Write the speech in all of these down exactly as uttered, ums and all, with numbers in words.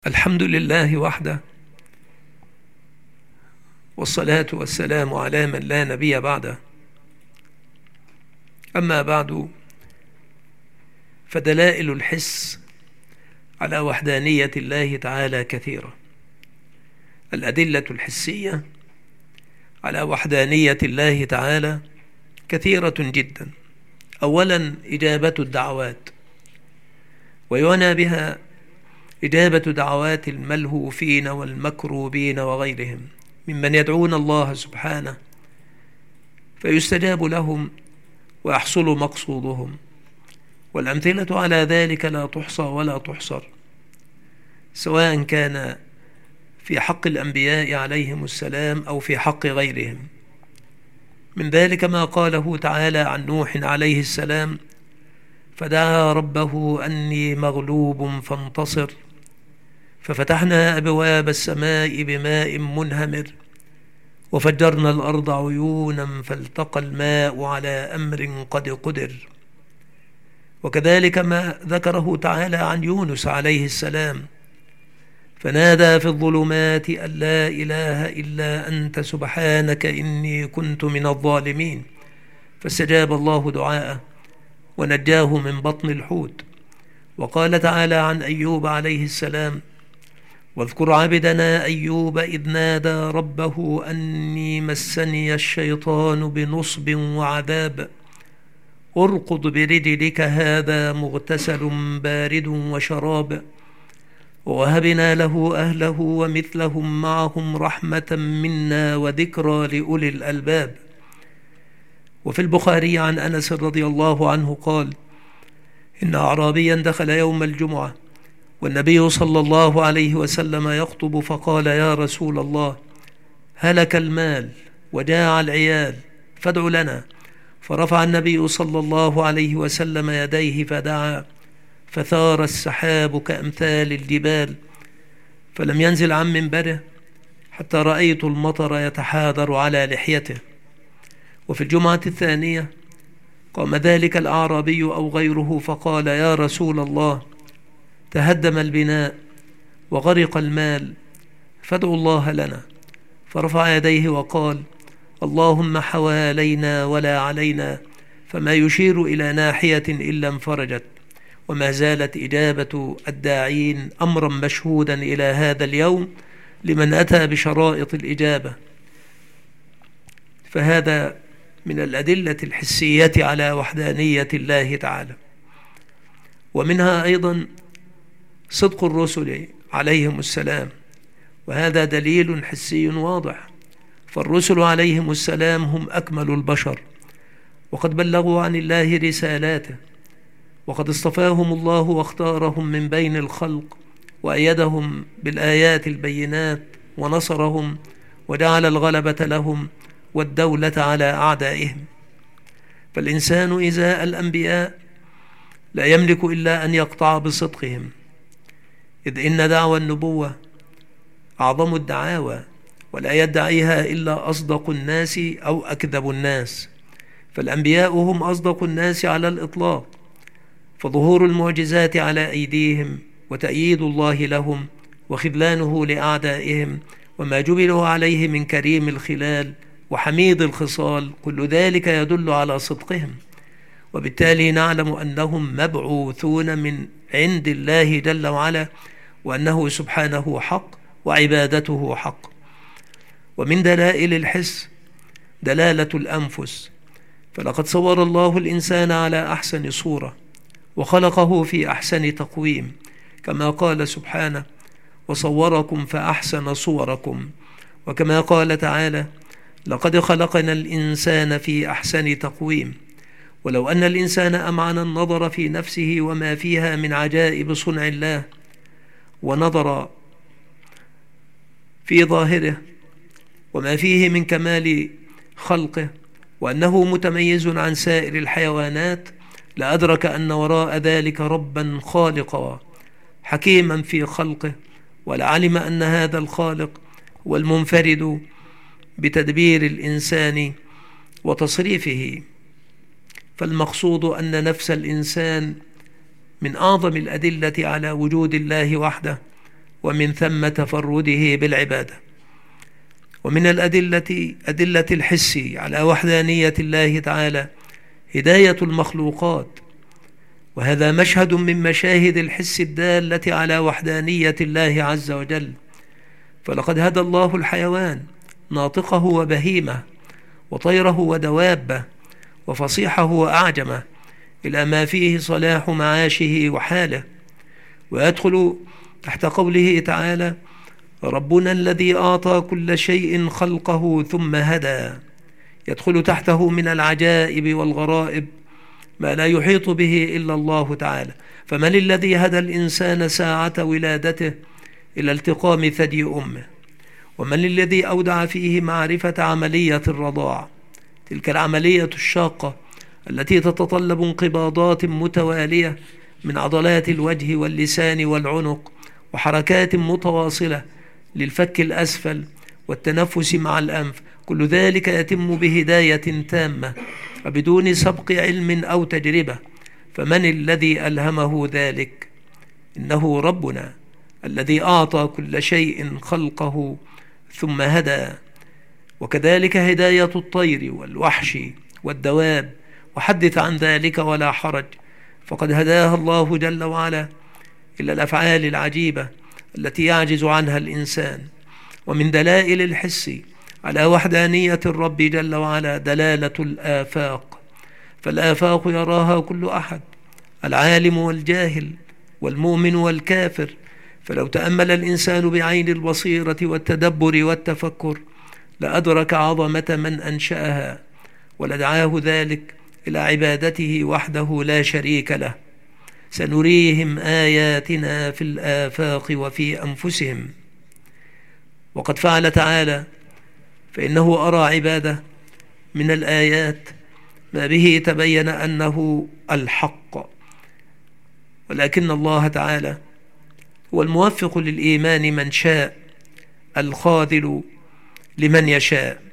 الحمد لله وحده، والصلاة والسلام على من لا نبي بعده. أما بعد، فدلائل الحس على وحدانية الله تعالى كثيرة. الأدلة الحسية على وحدانية الله تعالى كثيرة جدا. أولا، إجابة الدعوات، ويعنى بها إجابة دعوات الملهوفين والمكروبين وغيرهم ممن يدعون الله سبحانه فيستجاب لهم ويحصل مقصودهم. والأمثلة على ذلك لا تحصى ولا تحصر، سواء كان في حق الأنبياء عليهم السلام أو في حق غيرهم. من ذلك ما قاله تعالى عن نوح عليه السلام: فدعا ربه أني مغلوب فانتصر، ففتحنا أبواب السماء بماء منهمر، وفجرنا الأرض عيونا فالتقى الماء على أمر قد قدر. وكذلك ما ذكره تعالى عن يونس عليه السلام: فنادى في الظلمات أن لا إله إلا أنت سبحانك إني كنت من الظالمين، فاستجاب الله دعاءه ونجاه من بطن الحوت. وقال تعالى عن أيوب عليه السلام: واذكر عبدنا أيوب إذ نادى ربه أني مسني الشيطان بنصب وعذاب، ارقض برجلك هذا مغتسل بارد وشراب، ووهبنا له أهله ومثلهم معهم رحمة منا وذكرى لأولي الألباب. وفي البخاري عن أنس رضي الله عنه قال: إن أعرابيا دخل يوم الجمعة والنبي صلى الله عليه وسلم يخطب، فقال: يا رسول الله، هلك المال وجاع العيال فادع لنا. فرفع النبي صلى الله عليه وسلم يديه فدعا، فثار السحاب كأمثال الجبال، فلم ينزل عن منبره حتى رأيت المطر يتحاذر على لحيته. وفي الجمعة الثانية قام ذلك الأعرابي أو غيره فقال: يا رسول الله، تهدم البناء وغرق المال فادعوا الله لنا. فرفع يديه وقال: اللهم حوالينا ولا علينا، فما يشير إلى ناحية إلا انفرجت. وما زالت إجابة الداعين أمرا مشهودا إلى هذا اليوم لمن أتى بشرائط الإجابة. فهذا من الأدلة الحسية على وحدانية الله تعالى. ومنها أيضا صدق الرسل عليهم السلام، وهذا دليل حسي واضح. فالرسل عليهم السلام هم أكمل البشر، وقد بلغوا عن الله رسالاته، وقد اصطفاهم الله واختارهم من بين الخلق، وأيدهم بالآيات البينات، ونصرهم وجعل الغلبة لهم والدولة على أعدائهم. فالإنسان إزاء الأنبياء لا يملك إلا أن يقطع بصدقهم، إذ إن دعوى النبوة أعظم الدعاوى، ولا يدعيها إلا أصدق الناس أو أكذب الناس. فالأنبياء هم أصدق الناس على الإطلاق، فظهور المعجزات على أيديهم وتأييد الله لهم وخذلانه لأعدائهم وما جبلوا عليه من كريم الخلال وحميد الخصال، كل ذلك يدل على صدقهم. وبالتالي نعلم أنهم مبعوثون من عند الله جل وعلا، وأنه سبحانه حق وعبادته حق. ومن دلائل الحس دلالة الأنفس، فلقد صور الله الإنسان على أحسن صورة وخلقه في أحسن تقويم، كما قال سبحانه: وصوركم فأحسن صوركم. وكما قال تعالى: لقد خلقنا الإنسان في أحسن تقويم. ولو أن الإنسان أمعن النظر في نفسه وما فيها من عجائب صنع الله، ونظر في ظاهره وما فيه من كمال خلقه، وأنه متميز عن سائر الحيوانات، لأدرك أن وراء ذلك ربا خالقا حكيما في خلقه، ولعلم أن هذا الخالق هو المنفرد بتدبير الإنسان وتصريفه. فالمقصود أن نفس الإنسان من أعظم الأدلة على وجود الله وحده، ومن ثم تفرده بالعبادة. ومن الأدلة أدلة الحس على وحدانية الله تعالى هداية المخلوقات، وهذا مشهد من مشاهد الحس الدالة على وحدانية الله عز وجل. فلقد هدى الله الحيوان ناطقه وبهيمه وطيره ودوابه وفصيحه وأعجمه إلى ما فيه صلاح معاشه وحاله، ويدخل تحت قوله تعالى: ربنا الذي أعطى كل شيء خلقه ثم هدى، يدخل تحته من العجائب والغرائب ما لا يحيط به إلا الله تعالى. فمن الذي هدى الإنسان ساعة ولادته إلى التقام ثدي أمه؟ ومن الذي أودع فيه معرفة عملية الرضاع، تلك العملية الشاقة التي تتطلب انقباضات متوالية من عضلات الوجه واللسان والعنق وحركات متواصلة للفك الأسفل والتنفس مع الأنف، كل ذلك يتم بهداية تامة وبدون سبق علم أو تجربة. فمن الذي ألهمه ذلك؟ إنه ربنا الذي أعطى كل شيء خلقه ثم هدى. وكذلك هداية الطير والوحش والدواب، وحدث عن ذلك ولا حرج، فقد هداها الله جل وعلا إلى الأفعال العجيبة التي يعجز عنها الإنسان. ومن دلائل الحس على وحدانية الرب جل وعلا دلالة الآفاق، فالآفاق يراها كل أحد، العالم والجاهل والمؤمن والكافر. فلو تأمل الإنسان بعين البصيرة والتدبر والتفكر لأدرك عظمة من أنشأها، ولدعاه ذلك إلى عبادته وحده لا شريك له. سنريهم آياتنا في الآفاق وفي أنفسهم. وقد فعل تعالى، فإنه أرى عباده من الآيات ما به تبين أنه الحق. ولكن الله تعالى هو الموفق للإيمان من شاء، الخاذل لمن يشاء.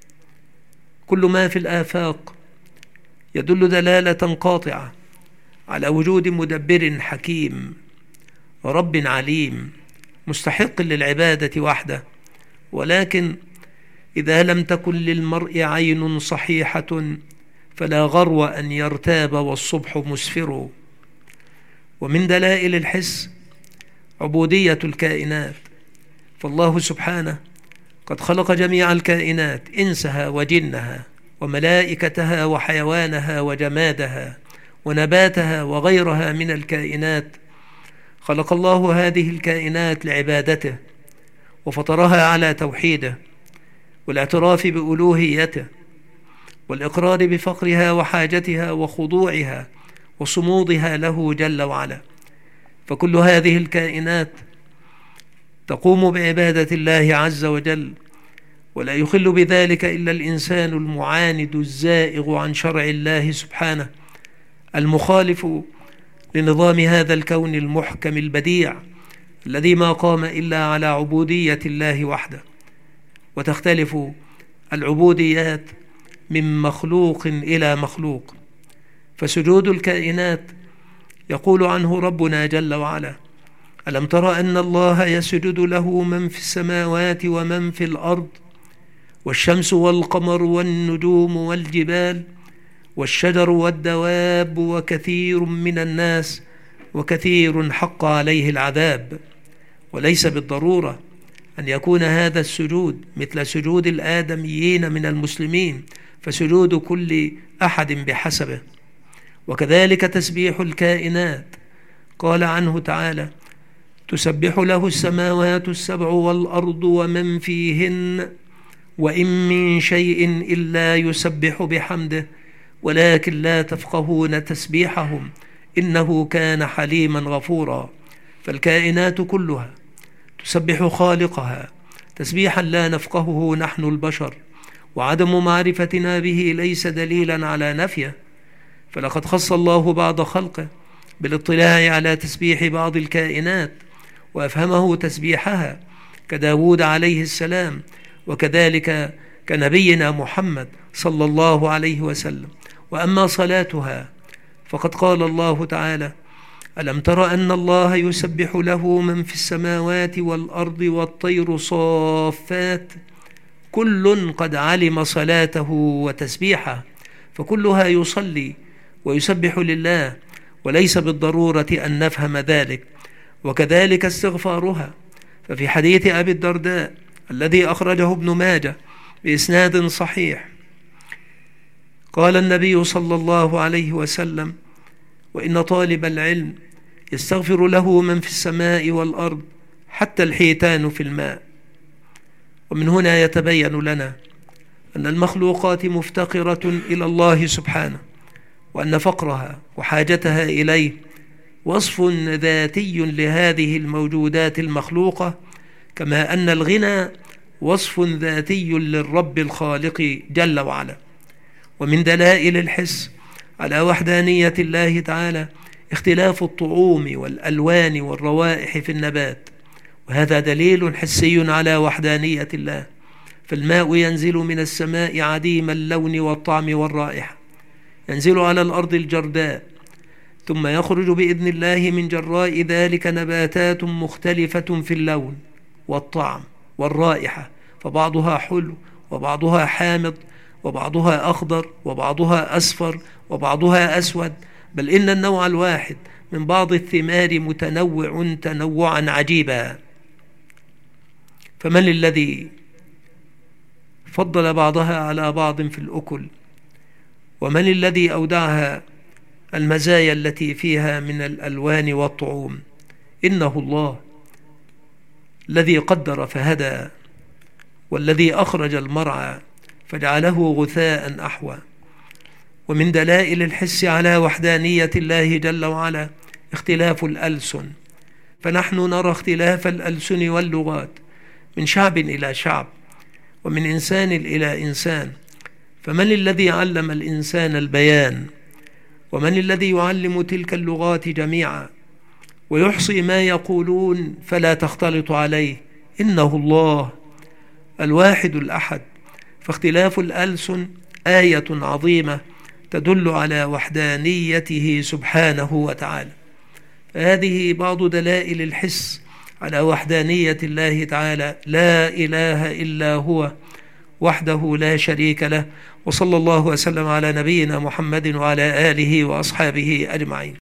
كل ما في الآفاق يدل دلالة قاطعة على وجود مدبر حكيم، رب عليم، مستحق للعبادة وحده. ولكن إذا لم تكن للمرء عين صحيحة فلا غرو أن يرتاب والصبح مسفر. ومن دلائل الحس عبودية الكائنات، فالله سبحانه قد خلق جميع الكائنات، إنسها وجنها وملائكتها وحيوانها وجمادها ونباتها وغيرها من الكائنات. خلق الله هذه الكائنات لعبادته، وفطرها على توحيده والاعتراف بألوهيته والإقرار بفقرها وحاجتها وخضوعها وصمودها له جل وعلا. فكل هذه الكائنات تقوم بعبادة الله عز وجل، ولا يخل بذلك إلا الإنسان المعاند الزائغ عن شرع الله سبحانه، المخالف لنظام هذا الكون المحكم البديع الذي ما قام إلا على عبودية الله وحده. وتختلف العبوديات من مخلوق إلى مخلوق. فسجود الكائنات يقول عنه ربنا جل وعلا: ألم تر أن الله يسجد له من في السماوات ومن في الأرض، والشمس والقمر والنجوم والجبال والشجر والدواب وكثير من الناس وكثير حق عليه العذاب. وليس بالضرورة أن يكون هذا السجود مثل سجود الآدميين من المسلمين، فسجود كل أحد بحسبه. وكذلك تسبيح الكائنات، قال عنه تعالى: تسبح له السماوات السبع والأرض ومن فيهن وإن من شيء إلا يسبح بحمده ولكن لا تفقهون تسبيحهم إنه كان حليما غفورا. فالكائنات كلها تسبح خالقها تسبيحا لا نفقهه نحن البشر، وعدم معرفتنا به ليس دليلا على نفيه. فلقد خص الله بعض خلقه بالاطلاع على تسبيح بعض الكائنات وأفهمه تسبيحها، كداود عليه السلام، وكذلك كنبينا محمد صلى الله عليه وسلم. وأما صلاتها فقد قال الله تعالى: ألم تر أن الله يسبح له من في السماوات والأرض والطير صافات كل قد علم صلاته وتسبيحه، فكلها يصلي ويسبح لله، وليس بالضرورة أن نفهم ذلك. وكذلك استغفارها، ففي حديث أبي الدرداء الذي أخرجه ابن ماجه بإسناد صحيح قال النبي صلى الله عليه وسلم: وإن طالب العلم يستغفر له من في السماء والأرض حتى الحيتان في الماء. ومن هنا يتبين لنا أن المخلوقات مفتقرة إلى الله سبحانه، وأن فقرها وحاجتها إليه وصف ذاتي لهذه الموجودات المخلوقة، كما أن الغنى وصف ذاتي للرب الخالق جل وعلا. ومن دلائل الحس على وحدانية الله تعالى اختلاف الطعوم والألوان والروائح في النبات، وهذا دليل حسي على وحدانية الله. فالماء ينزل من السماء عديم اللون والطعم والرائحة، ينزل على الأرض الجرداء، ثم يخرج بإذن الله من جراء ذلك نباتات مختلفة في اللون والطعم والرائحة، فبعضها حلو وبعضها حامض وبعضها أخضر وبعضها أصفر وبعضها أسود، بل إن النوع الواحد من بعض الثمار متنوع تنوعا عجيبا. فمن الذي فضل بعضها على بعض في الأكل؟ ومن الذي أودعها المزايا التي فيها من الألوان والطعوم؟ إنه الله الذي قدر فهدى، والذي أخرج المرعى فجعله غثاء أحوى. ومن دلائل الحس على وحدانية الله جل وعلا اختلاف الألسن، فنحن نرى اختلاف الألسن واللغات من شعب إلى شعب ومن إنسان إلى إنسان. فمن الذي علم الإنسان البيان؟ ومن الذي يعلم تلك اللغات جميعا ويحصي ما يقولون فلا تختلط عليه؟ إنه الله الواحد الأحد. فاختلاف الألسن آية عظيمة تدل على وحدانيته سبحانه وتعالى. هذه بعض دلائل الحس على وحدانية الله تعالى، لا إله إلا هو وحده لا شريك له. وصلى الله وسلم على نبينا محمد وعلى آله وأصحابه أجمعين.